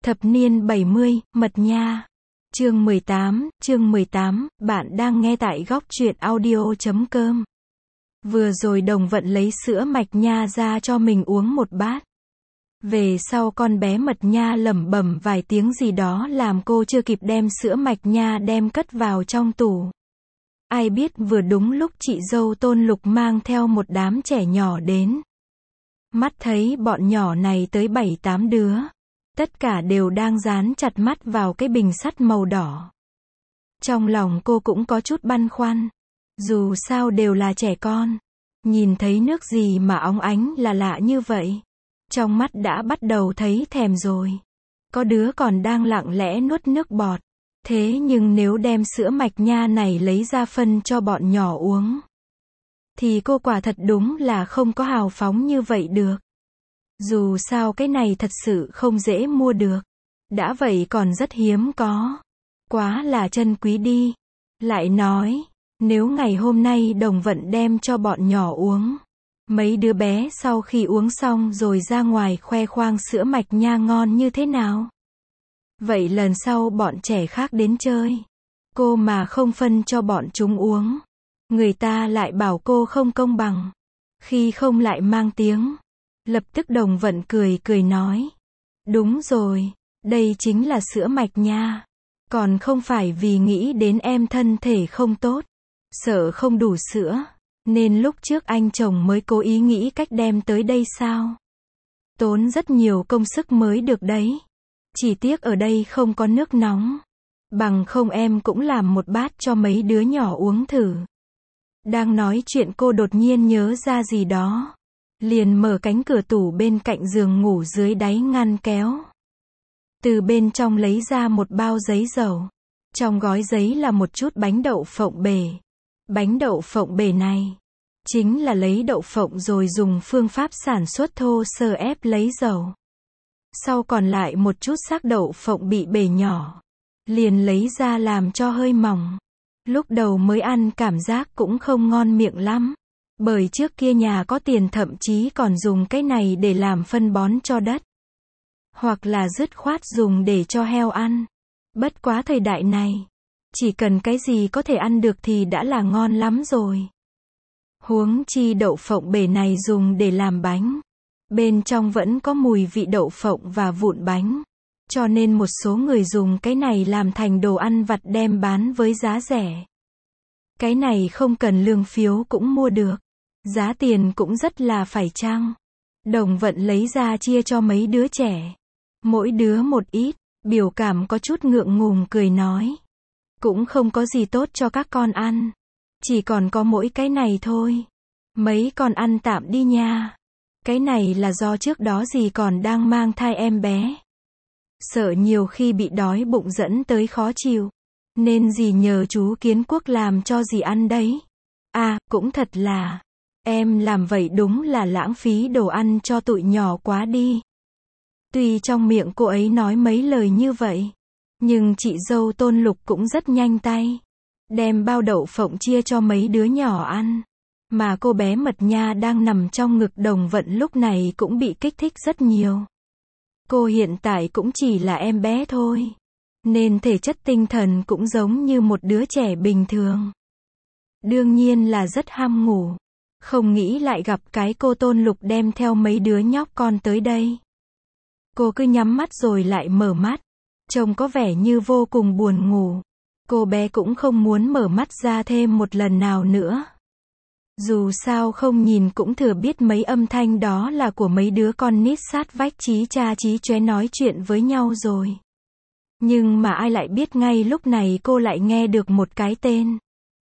Thập niên 70, Mật Nha. Chương 18, bạn đang nghe tại góc truyện audio.com. Vừa rồi Đồng Vận lấy sữa Mạch Nha ra cho mình uống một bát. Về sau con bé Mật Nha lẩm bẩm vài tiếng gì đó làm cô chưa kịp đem sữa Mạch Nha đem cất vào trong tủ. Ai biết vừa đúng lúc chị dâu Tôn Lục mang theo một đám trẻ nhỏ đến. Mắt thấy bọn nhỏ này tới 7-8 đứa. Tất cả đều đang dán chặt mắt vào cái bình sắt màu đỏ. Trong lòng cô cũng có chút băn khoăn. Dù sao đều là trẻ con. Nhìn thấy nước gì mà óng ánh là lạ như vậy. Trong mắt đã bắt đầu thấy thèm rồi. Có đứa còn đang lặng lẽ nuốt nước bọt. Thế nhưng nếu đem sữa Mạch Nha này lấy ra phân cho bọn nhỏ uống, thì cô quả thật đúng là không có hào phóng như vậy được. Dù sao cái này thật sự không dễ mua được. Đã vậy còn rất hiếm có. Quá là trân quý đi. Lại nói, nếu ngày hôm nay Đồng Vận đem cho bọn nhỏ uống, mấy đứa bé sau khi uống xong rồi ra ngoài khoe khoang sữa Mạch Nha ngon như thế nào? Vậy lần sau bọn trẻ khác đến chơi, cô mà không phân cho bọn chúng uống, người ta lại bảo cô không công bằng. Khi không lại mang tiếng. Lập tức Đồng Vận cười nói. Đúng rồi, đây chính là sữa Mạch Nha. Còn không phải vì nghĩ đến em thân thể không tốt, sợ không đủ sữa, nên lúc trước anh chồng mới cố ý nghĩ cách đem tới đây sao? Tốn rất nhiều công sức mới được đấy. Chỉ tiếc ở đây không có nước nóng. Bằng không em cũng làm một bát cho mấy đứa nhỏ uống thử. Đang nói chuyện cô đột nhiên nhớ ra gì đó. Liền mở cánh cửa tủ bên cạnh giường ngủ dưới đáy ngăn kéo. Từ bên trong lấy ra một bao giấy dầu. Trong gói giấy là một chút bánh đậu phộng bể. Bánh đậu phộng bể này chính là lấy đậu phộng rồi dùng phương pháp sản xuất thô sơ ép lấy dầu. Sau còn lại một chút xác đậu phộng bị bể nhỏ. Liền lấy ra làm cho hơi mỏng. Lúc đầu mới ăn cảm giác cũng không ngon miệng lắm. Bởi trước kia nhà có tiền thậm chí còn dùng cái này để làm phân bón cho đất. Hoặc là dứt khoát dùng để cho heo ăn. Bất quá thời đại này, chỉ cần cái gì có thể ăn được thì đã là ngon lắm rồi. Huống chi đậu phộng bể này dùng để làm bánh. Bên trong vẫn có mùi vị đậu phộng và vụn bánh. Cho nên một số người dùng cái này làm thành đồ ăn vặt đem bán với giá rẻ. Cái này không cần lương phiếu cũng mua được. Giá tiền cũng rất là phải chăng. Đồng Vận lấy ra chia cho mấy đứa trẻ. Mỗi đứa một ít, biểu cảm có chút ngượng ngùng cười nói. Cũng không có gì tốt cho các con ăn. Chỉ còn có mỗi cái này thôi. Mấy con ăn tạm đi nha. Cái này là do trước đó dì còn đang mang thai em bé. Sợ nhiều khi bị đói bụng dẫn tới khó chịu. Nên dì nhờ chú Kiến Quốc làm cho dì ăn đấy. À, cũng thật là. Em làm vậy đúng là lãng phí đồ ăn cho tụi nhỏ quá đi. Tuy trong miệng cô ấy nói mấy lời như vậy, nhưng chị dâu Tôn Lục cũng rất nhanh tay. Đem bao đậu phộng chia cho mấy đứa nhỏ ăn. Mà cô bé Mật Nha đang nằm trong ngực Đồng Vận lúc này cũng bị kích thích rất nhiều. Cô hiện tại cũng chỉ là em bé thôi. Nên thể chất tinh thần cũng giống như một đứa trẻ bình thường. Đương nhiên là rất ham ngủ. Không nghĩ lại gặp cái cô Tôn Lục đem theo mấy đứa nhóc con tới đây. Cô cứ nhắm mắt rồi lại mở mắt. Trông có vẻ như vô cùng buồn ngủ. Cô bé cũng không muốn mở mắt ra thêm một lần nào nữa. Dù sao không nhìn cũng thừa biết mấy âm thanh đó là của mấy đứa con nít sát vách chí cha chí chóe nói chuyện với nhau rồi. Nhưng mà ai lại biết ngay lúc này cô lại nghe được một cái tên.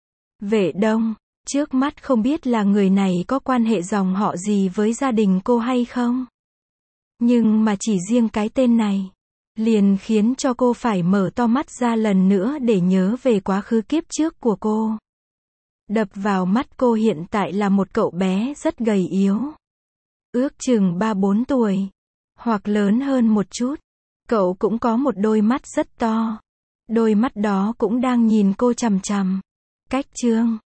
Vệ Đông. Trước mắt không biết là người này có quan hệ dòng họ gì với gia đình cô hay không. Nhưng mà chỉ riêng cái tên này, liền khiến cho cô phải mở to mắt ra lần nữa để nhớ về quá khứ kiếp trước của cô. Đập vào mắt cô hiện tại là một cậu bé rất gầy yếu. Ước chừng 3-4 tuổi. Hoặc lớn hơn một chút. Cậu cũng có một đôi mắt rất to. Đôi mắt đó cũng đang nhìn cô chằm chằm. Cách chương